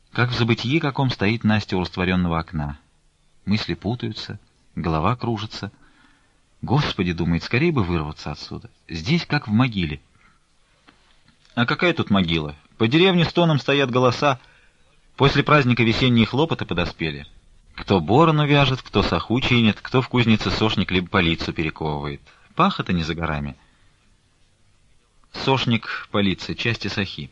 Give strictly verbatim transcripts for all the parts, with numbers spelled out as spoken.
Как в забытии каком стоит Настя у растворенного окна. Мысли путаются, голова кружится. Господи, думает, скорее бы вырваться отсюда. Здесь как в могиле. А какая тут могила? По деревне с тоном стоят голоса. После праздника весенние хлопоты подоспели. Кто борону вяжет, кто саху чинит, кто в кузнице сошник либо полицию перековывает. Паха-то не за горами. Сошник, полиция, части сахи.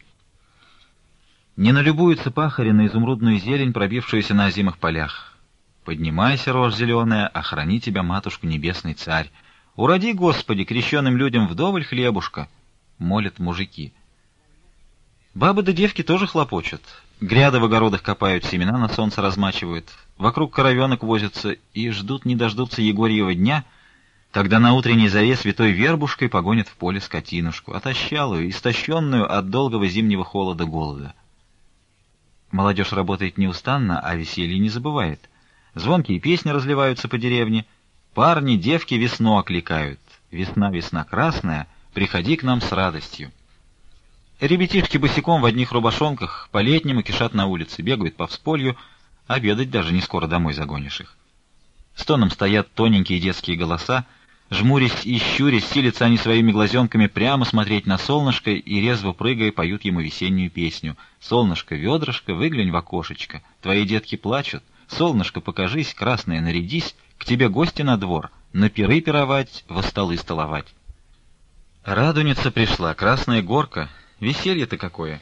Не налюбуются пахари на изумрудную зелень, пробившуюся на озимых полях. Поднимайся, рожь зеленая, охрани тебя, матушку, небесный царь. Уроди, Господи, крещенным людям вдоволь хлебушка, молят мужики. Бабы да девки тоже хлопочут. Гряды в огородах копают, семена на солнце размачивают. Вокруг коровенок возятся и ждут не дождутся Егорьева дня, когда на утренней заре святой вербушкой погонят в поле скотинушку, отощалую, истощенную от долгого зимнего холода-голода. Молодежь работает неустанно, а веселье не забывает. Звонкие песни разливаются по деревне. Парни, девки весну окликают. Весна, весна красная, приходи к нам с радостью. Ребятишки босиком в одних рубашонках по-летнему кишат на улице, бегают по всполью, обедать даже не скоро домой загонишь их. Стоном стоят тоненькие детские голоса, жмурясь и щурясь, силятся они своими глазенками прямо смотреть на солнышко и, резво прыгая, поют ему весеннюю песню. «Солнышко, ведрышко, выглянь в окошечко, твои детки плачут, солнышко, покажись, красное нарядись, к тебе гости на двор, на пиры пировать, во столы столовать». Радуница пришла, красная горка, веселье-то какое!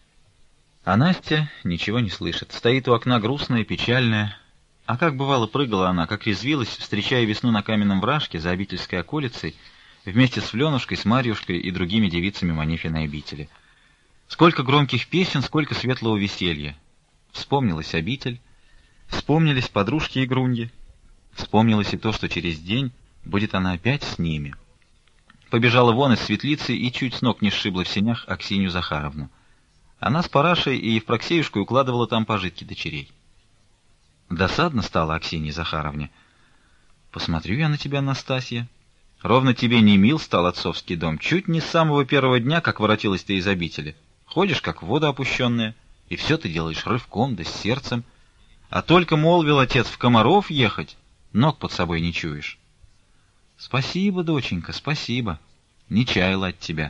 А Настя ничего не слышит, стоит у окна грустная, печальная. А как бывало прыгала она, как резвилась, встречая весну на каменном вражке за обительской околицей, вместе с Фленушкой, с Марьюшкой и другими девицами Манефиной обители. Сколько громких песен, сколько светлого веселья. Вспомнилась обитель, вспомнились подружки и груньи, вспомнилось и то, что через день будет она опять с ними. Побежала вон из светлицы и чуть с ног не сшибла в сенях Аксинью Захаровну. Она с Парашей и Евпроксеюшкой укладывала там пожитки дочерей. Досадно стало Аксинье Захаровне. «Посмотрю я на тебя, Настасья. Ровно тебе не мил стал отцовский дом. Чуть не с самого первого дня, как воротилась ты из обители. Ходишь, как в воду опущенная, и все ты делаешь рывком да с сердцем. А только молвил отец в Комаров ехать, ног под собой не чуешь». «Спасибо, доченька, спасибо. Не чаяла от тебя».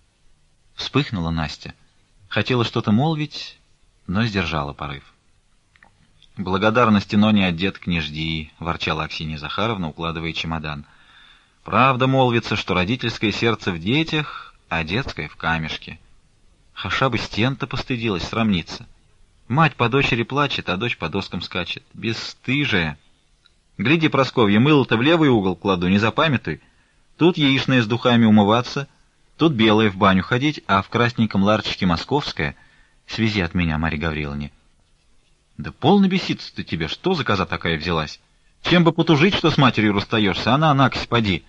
Вспыхнула Настя. Хотела что-то молвить, но сдержала порыв. «Благодарности, но не от деток не жди», — ворчала Аксинья Захаровна, укладывая чемодан. «Правда молвится, что родительское сердце в детях, а детское в камешке. Хаша бы стен-то постыдилась срамниться. Мать по дочери плачет, а дочь по доскам скачет. Бесстыжая. Гляди, Просковья, мыло-то в левый угол кладу, не запамятуй. Тут яичное с духами умываться, тут белое в баню ходить, а в красненьком ларчике московское. Свези от меня, Марья Гавриловне». «Да полно беситься-то тебе, что за коза такая взялась? Чем бы потужить, что с матерью расстаешься, она, накось, поди.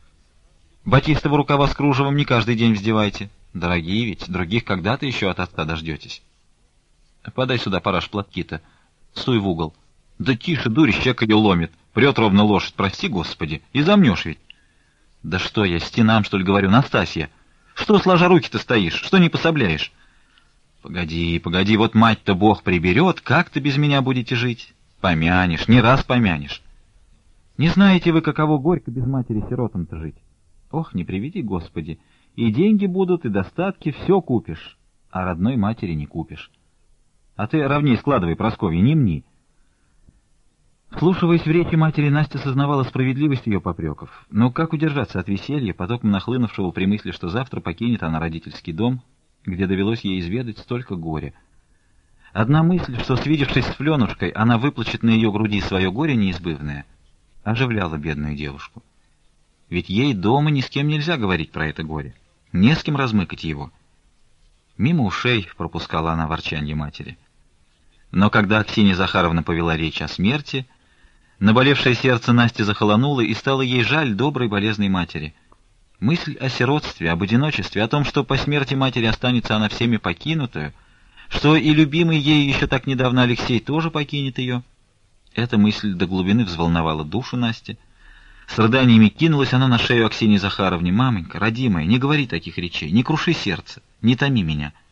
Батистову рукава с кружевом не каждый день вздевайте. Дорогие ведь, других когда-то еще от отца дождетесь. Подай сюда, Параш, платки-то. Суй в угол. Да тише, дурь, щека ее ломит. Прет ровно лошадь, прости, Господи, и замнешь ведь». «Да что я, стенам, что ли, говорю, Настасья? Что сложа руки-то стоишь, что не пособляешь?» «Погоди, погоди, вот мать-то Бог приберет, как-то без меня будете жить? Помянешь, не раз помянешь. Не знаете вы, каково горько без матери-сиротам-то жить? Ох, не приведи, Господи, и деньги будут, и достатки, все купишь, а родной матери не купишь. А ты ровней складывай, Прасковья, не мни». Вслушиваясь в речи матери, Настя сознавала справедливость ее попреков. Но как удержаться от веселья, потоком нахлынувшего при мысли, что завтра покинет она родительский дом, где довелось ей изведать столько горя? Одна мысль, что, свидевшись с Фленушкой, она выплачет на ее груди свое горе неизбывное, оживляла бедную девушку. Ведь ей дома ни с кем нельзя говорить про это горе, не с кем размыкать его. Мимо ушей пропускала она ворчанье матери. Но когда Аксинья Захаровна повела речь о смерти, наболевшее сердце Насти захолонуло, и стало ей жаль доброй болезной матери. Мысль о сиротстве, об одиночестве, о том, что по смерти матери останется она всеми покинутую, что и любимый ей еще так недавно Алексей тоже покинет ее, эта мысль до глубины взволновала душу Насти. С рыданиями кинулась она на шею Аксиньи Захаровне. «Маменька, родимая, не говори таких речей, не круши сердце, не томи меня.